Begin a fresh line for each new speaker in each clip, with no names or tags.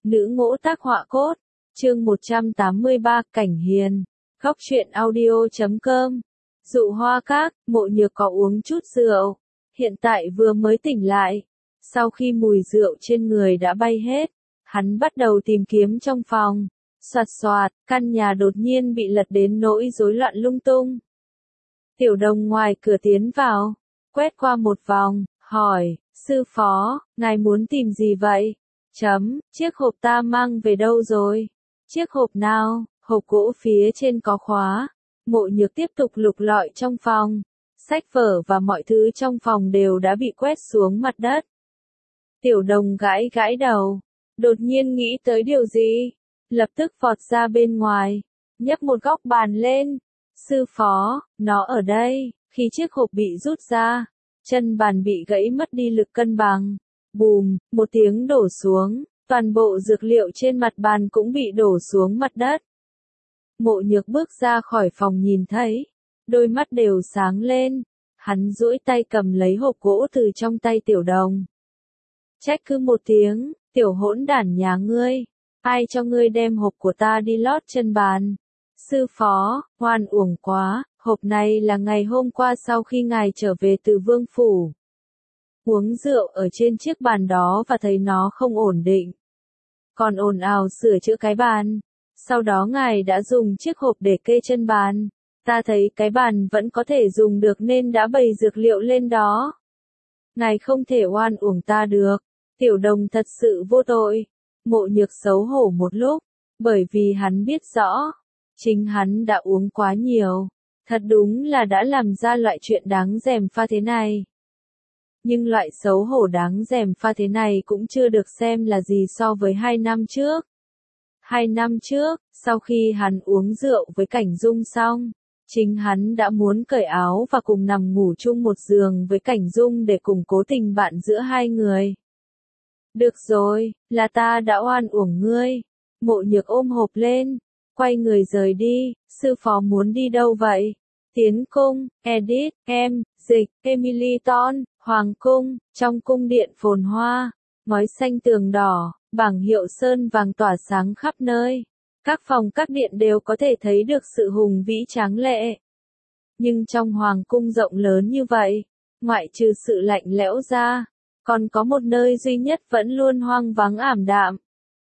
Nữ ngỗ tác họa cốt. Chương 183, Cảnh Hiền. Góc truyện audio.com. Dụ Hoa Các, Mộ Nhược có uống chút rượu. Hiện tại vừa mới tỉnh lại. Sau khi mùi rượu trên người đã bay hết, hắn bắt đầu tìm kiếm trong phòng. Soạt soạt, căn nhà đột nhiên bị lật đến nỗi rối loạn lung tung. Tiểu Đồng ngoài cửa tiến vào, quét qua một vòng, hỏi, sư phó, ngài muốn tìm gì vậy? Chiếc hộp ta mang về đâu rồi? Chiếc hộp nào? Hộp gỗ phía trên có khóa. Mộ Nhược tiếp tục lục lọi trong phòng. Sách vở và mọi thứ trong phòng đều đã bị quét xuống mặt đất. Tiểu Đồng gãi gãi đầu, đột nhiên nghĩ tới điều gì, lập tức vọt ra bên ngoài, nhấc một góc bàn lên. Sư phó, nó ở đây. Khi chiếc hộp bị rút ra, chân bàn bị gãy mất đi lực cân bằng. Bùm, một tiếng đổ xuống, toàn bộ dược liệu trên mặt bàn cũng bị đổ xuống mặt đất. Mộ Nhược bước ra khỏi phòng nhìn thấy, đôi mắt đều sáng lên, hắn duỗi tay cầm lấy hộp gỗ từ trong tay Tiểu Đồng. Trách cứ một tiếng, tiểu hỗn đản nhà ngươi, ai cho ngươi đem hộp của ta đi lót chân bàn? Sư phó, oan uổng quá, hộp này là ngày hôm qua sau khi ngài trở về từ Vương Phủ. Uống rượu ở trên chiếc bàn đó và thấy nó không ổn định. Còn ồn ào sửa chữa cái bàn. Sau đó ngài đã dùng chiếc hộp để kê chân bàn. Ta thấy cái bàn vẫn có thể dùng được nên đã bày dược liệu lên đó. Ngài không thể oan uổng ta được. Tiểu Đồng thật sự vô tội. Mộ Nhược xấu hổ một lúc, bởi vì hắn biết rõ, chính hắn đã uống quá nhiều. Thật đúng là đã làm ra loại chuyện đáng rèm pha thế này. Nhưng loại xấu hổ đáng rèm pha thế này cũng chưa được xem là gì so với 2 năm trước. 2 năm trước, sau khi hắn uống rượu với Cảnh Dung xong, chính hắn đã muốn cởi áo và cùng nằm ngủ chung một giường với Cảnh Dung để củng cố tình bạn giữa hai người. Được rồi, là ta đã oan uổng ngươi. Mộ Nhược ôm hộp lên, quay người rời đi. Sư phó muốn đi đâu vậy? Tiến cung, Edith, em, Dịch, Emily Ton, Hoàng cung. Trong cung điện phồn hoa, ngói xanh tường đỏ, bảng hiệu sơn vàng tỏa sáng khắp nơi. Các phòng các điện đều có thể thấy được sự hùng vĩ tráng lệ. Nhưng trong hoàng cung rộng lớn như vậy, ngoại trừ sự lạnh lẽo ra, còn có một nơi duy nhất vẫn luôn hoang vắng ảm đạm.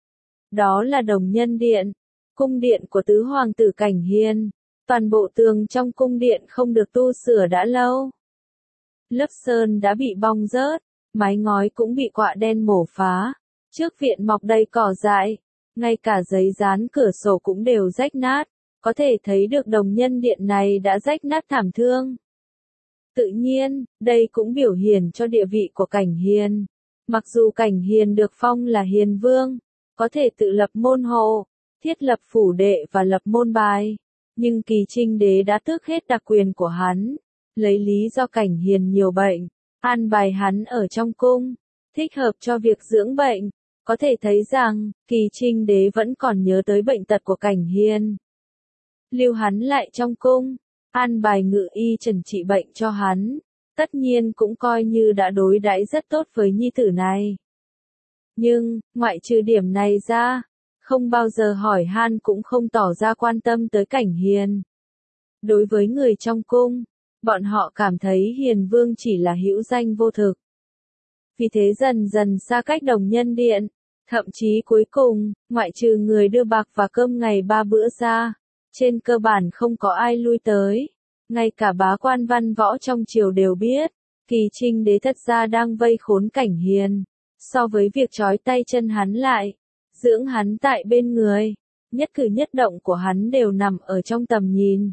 Đó là Đồng Nhân Điện, cung điện của tứ hoàng tử Cảnh Hiền. Toàn bộ tường trong cung điện không được tu sửa đã lâu. Lớp sơn đã bị bong rớt, mái ngói cũng bị quạ đen mổ phá. Trước viện mọc đầy cỏ dại, ngay cả giấy dán cửa sổ cũng đều rách nát. Có thể thấy được Đồng Nhân Điện này đã rách nát thảm thương. Tự nhiên, đây cũng biểu hiện cho địa vị của Cảnh Hiền. Mặc dù Cảnh Hiền được phong là Hiền Vương, có thể tự lập môn hộ, thiết lập phủ đệ và lập môn bài, nhưng Kỳ Trinh Đế đã tước hết đặc quyền của hắn, lấy lý do Cảnh Hiền nhiều bệnh, an bài hắn ở trong cung, thích hợp cho việc dưỡng bệnh. Có thể thấy rằng, Kỳ Trinh Đế vẫn còn nhớ tới bệnh tật của Cảnh Hiền. Lưu hắn lại trong cung, an bài ngự y trần trị bệnh cho hắn, tất nhiên cũng coi như đã đối đãi rất tốt với nhi tử này. Nhưng, ngoại trừ điểm này ra, không bao giờ hỏi han cũng không tỏ ra quan tâm tới Cảnh Hiền. Đối với người trong cung, bọn họ cảm thấy Hiền Vương chỉ là hữu danh vô thực. Vì thế dần dần xa cách Đồng Nhân Điện, thậm chí cuối cùng, ngoại trừ người đưa bạc và cơm ngày 3 bữa ra, trên cơ bản không có ai lui tới. Ngay cả bá quan văn võ trong triều đều biết, Kỳ Trinh Đế thật ra đang vây khốn Cảnh Hiền. So với việc trói tay chân hắn lại, dưỡng hắn tại bên người, nhất cử nhất động của hắn đều nằm ở trong tầm nhìn.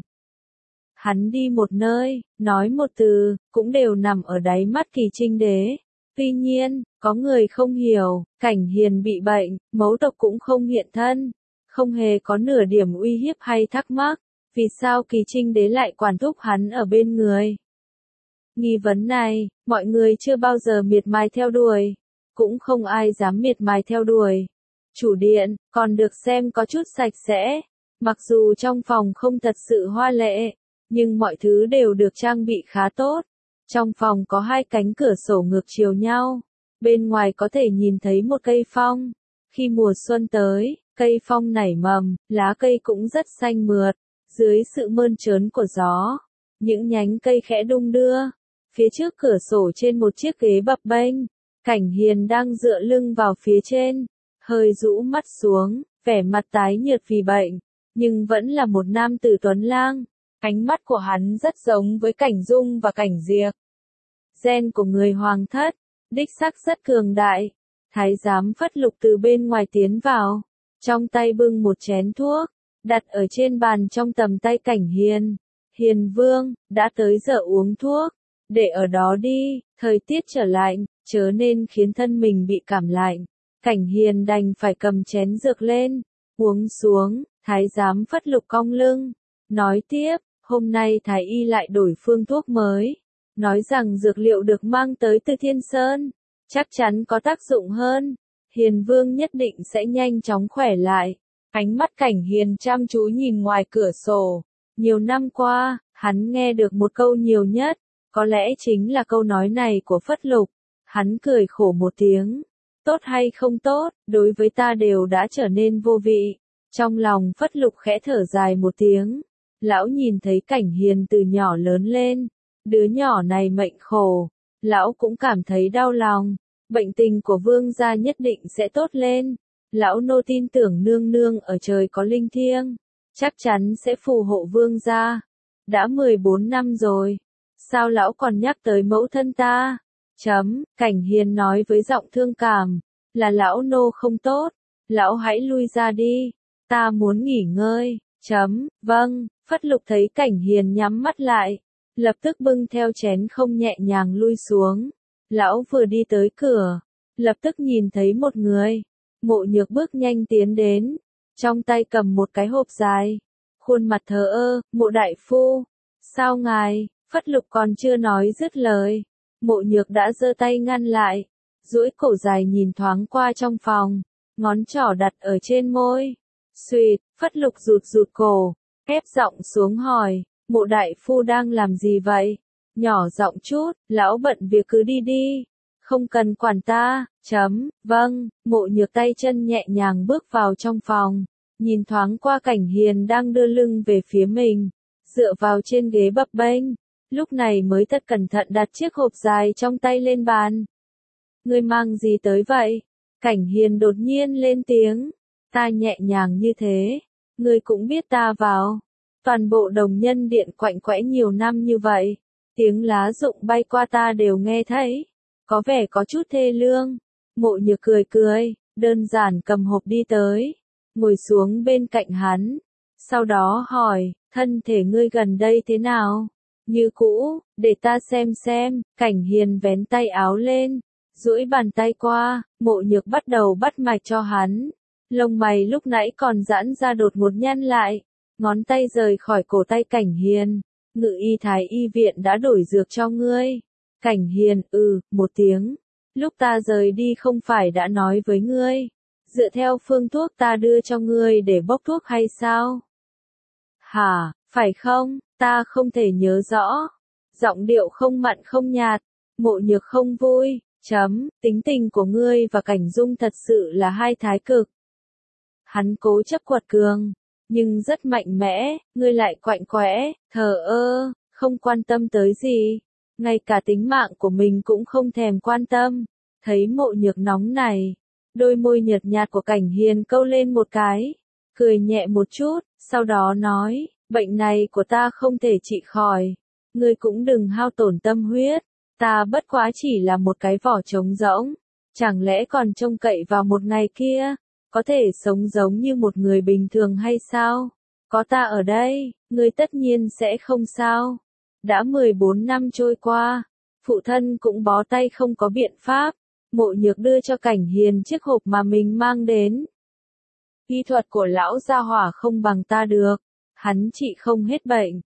Hắn đi một nơi, nói một từ, cũng đều nằm ở đáy mắt Kỳ Trinh Đế. Tuy nhiên, có người không hiểu, Cảnh Hiền bị bệnh, mẫu tộc cũng không hiện thân, không hề có nửa điểm uy hiếp hay thắc mắc, vì sao Kỳ Trinh Đế lại quản thúc hắn ở bên người. Nghi vấn này, mọi người chưa bao giờ miệt mài theo đuổi, cũng không ai dám miệt mài theo đuổi. Chủ điện, còn được xem có chút sạch sẽ, mặc dù trong phòng không thật sự hoa lệ, nhưng mọi thứ đều được trang bị khá tốt. Trong phòng có 2 cánh cửa sổ ngược chiều nhau, bên ngoài có thể nhìn thấy một cây phong. Khi mùa xuân tới, cây phong nảy mầm, lá cây cũng rất xanh mượt, dưới sự mơn trớn của gió. Những nhánh cây khẽ đung đưa. Phía trước cửa sổ trên một chiếc ghế bập bênh, Cảnh Hiền đang dựa lưng vào phía trên, hơi rũ mắt xuống, vẻ mặt tái nhợt vì bệnh, nhưng vẫn là một nam tử tuấn lang. Ánh mắt của hắn rất giống với Cảnh Dung và Cảnh Diệp. Gen của người hoàng thất, đích xác rất cường đại. Thái giám Phất Lục từ bên ngoài tiến vào, trong tay bưng một chén thuốc, đặt ở trên bàn trong tầm tay Cảnh Hiền. Hiền vương, đã tới giờ uống thuốc, để ở đó đi, thời tiết trở lạnh, chớ nên khiến thân mình bị cảm lạnh. Cảnh Hiền đành phải cầm chén dược lên, uống xuống. Thái giám Phất Lục cong lưng, nói tiếp, hôm nay Thái y lại đổi phương thuốc mới, nói rằng dược liệu được mang tới từ Thiên Sơn, chắc chắn có tác dụng hơn. Hiền vương nhất định sẽ nhanh chóng khỏe lại. Ánh mắt Cảnh Hiền chăm chú nhìn ngoài cửa sổ. Nhiều năm qua, hắn nghe được một câu nhiều nhất, có lẽ chính là câu nói này của Phất Lục. Hắn cười khổ một tiếng. Tốt hay không tốt, đối với ta đều đã trở nên vô vị. Trong lòng Phất Lục khẽ thở dài một tiếng. Lão nhìn thấy Cảnh Hiền từ nhỏ lớn lên. Đứa nhỏ này mệnh khổ. Lão cũng cảm thấy đau lòng. Bệnh tình của vương gia nhất định sẽ tốt lên. Lão nô tin tưởng nương nương ở trời có linh thiêng, chắc chắn sẽ phù hộ vương gia. Đã 14 năm rồi, sao lão còn nhắc tới mẫu thân ta? Cảnh Hiền nói với giọng thương cảm, là lão nô không tốt, lão hãy lui ra đi, ta muốn nghỉ ngơi. Vâng, Phất Lục thấy Cảnh Hiền nhắm mắt lại, lập tức bưng theo chén không nhẹ nhàng lui xuống. Lão vừa đi tới cửa, lập tức nhìn thấy một người. Mộ Nhược bước nhanh tiến đến, trong tay cầm một cái hộp dài, khuôn mặt thờ ơ. Mộ đại phu, sao ngài? Phất Lục còn chưa nói dứt lời, Mộ Nhược đã giơ tay ngăn lại, duỗi cổ dài nhìn thoáng qua trong phòng, ngón trỏ đặt ở trên môi. Xuỵt, Phất Lục rụt rụt cổ, ép giọng xuống hỏi, Mộ đại phu đang làm gì vậy? Nhỏ giọng chút, lão bận việc cứ đi đi, không cần quản ta. Vâng. Mộ Nhược tay chân nhẹ nhàng bước vào trong phòng, nhìn thoáng qua Cảnh Hiền đang đưa lưng về phía mình, dựa vào trên ghế bập bênh, lúc này mới thật cẩn thận đặt chiếc hộp dài trong tay lên bàn. Ngươi mang gì tới vậy? Cảnh Hiền đột nhiên lên tiếng, ta nhẹ nhàng như thế, ngươi cũng biết ta vào. Toàn bộ Đồng Nhân Điện quạnh quẽ nhiều năm như vậy, tiếng lá rụng bay qua ta đều nghe thấy, có vẻ có chút thê lương. Mộ Nhược cười cười, đơn giản cầm hộp đi tới, ngồi xuống bên cạnh hắn, sau đó hỏi, thân thể ngươi gần đây thế nào? Như cũ, để ta xem. Cảnh Hiền vén tay áo lên, duỗi bàn tay qua. Mộ Nhược bắt đầu bắt mạch cho hắn, lông mày lúc nãy còn giãn ra đột ngột nhăn lại, ngón tay rời khỏi cổ tay Cảnh Hiền. Ngự y Thái y viện đã đổi dược cho ngươi. Cảnh Hiền, một tiếng. Lúc ta rời đi không phải đã nói với ngươi, dựa theo phương thuốc ta đưa cho ngươi để bốc thuốc hay sao? Hả, phải không? Ta không thể nhớ rõ. Giọng điệu không mặn không nhạt. Mộ Nhược không vui. Tính tình của ngươi và Cảnh Dung thật sự là hai thái cực. Hắn cố chấp quật cường, nhưng rất mạnh mẽ, ngươi lại quạnh quẽ, thờ ơ, không quan tâm tới gì. Ngay cả tính mạng của mình cũng không thèm quan tâm. Thấy Mộ Nhược nóng này, đôi môi nhợt nhạt của Cảnh Hiền câu lên một cái, cười nhẹ một chút, sau đó nói, bệnh này của ta không thể trị khỏi, ngươi cũng đừng hao tổn tâm huyết, ta bất quá chỉ là một cái vỏ trống rỗng, chẳng lẽ còn trông cậy vào một ngày kia, có thể sống giống như một người bình thường hay sao? Có ta ở đây, ngươi tất nhiên sẽ không sao. Đã 14 năm trôi qua, phụ thân cũng bó tay không có biện pháp. Mộ Nhược đưa cho Cảnh Hiền chiếc hộp mà mình mang đến. Y thuật của lão gia hỏa không bằng ta được, hắn trị không hết bệnh.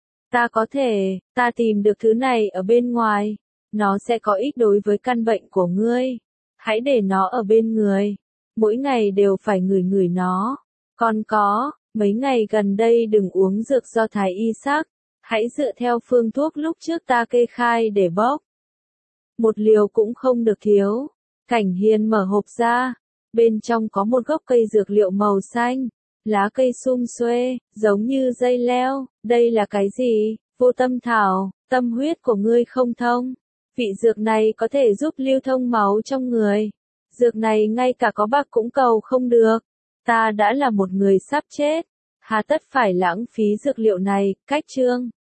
Ta tìm được thứ này ở bên ngoài, nó sẽ có ích đối với căn bệnh của ngươi. Hãy để nó ở bên người, mỗi ngày đều phải ngửi ngửi nó. Còn có, mấy ngày gần đây đừng uống dược do Thái y sắc, hãy dựa theo phương thuốc lúc trước ta kê khai để bốc. Một liều cũng không được thiếu. Cảnh Hiền mở hộp ra, Bên trong có một gốc cây dược liệu màu xanh, lá cây sum xuê, giống như dây leo. Đây là cái gì? Vô tâm thảo, tâm huyết của ngươi không thông. Vị dược này có thể giúp lưu thông máu trong người. Dược này ngay cả có bạc cũng cầu không được. Ta đã là một người sắp chết. Hà tất phải lãng phí dược liệu này, cách chương.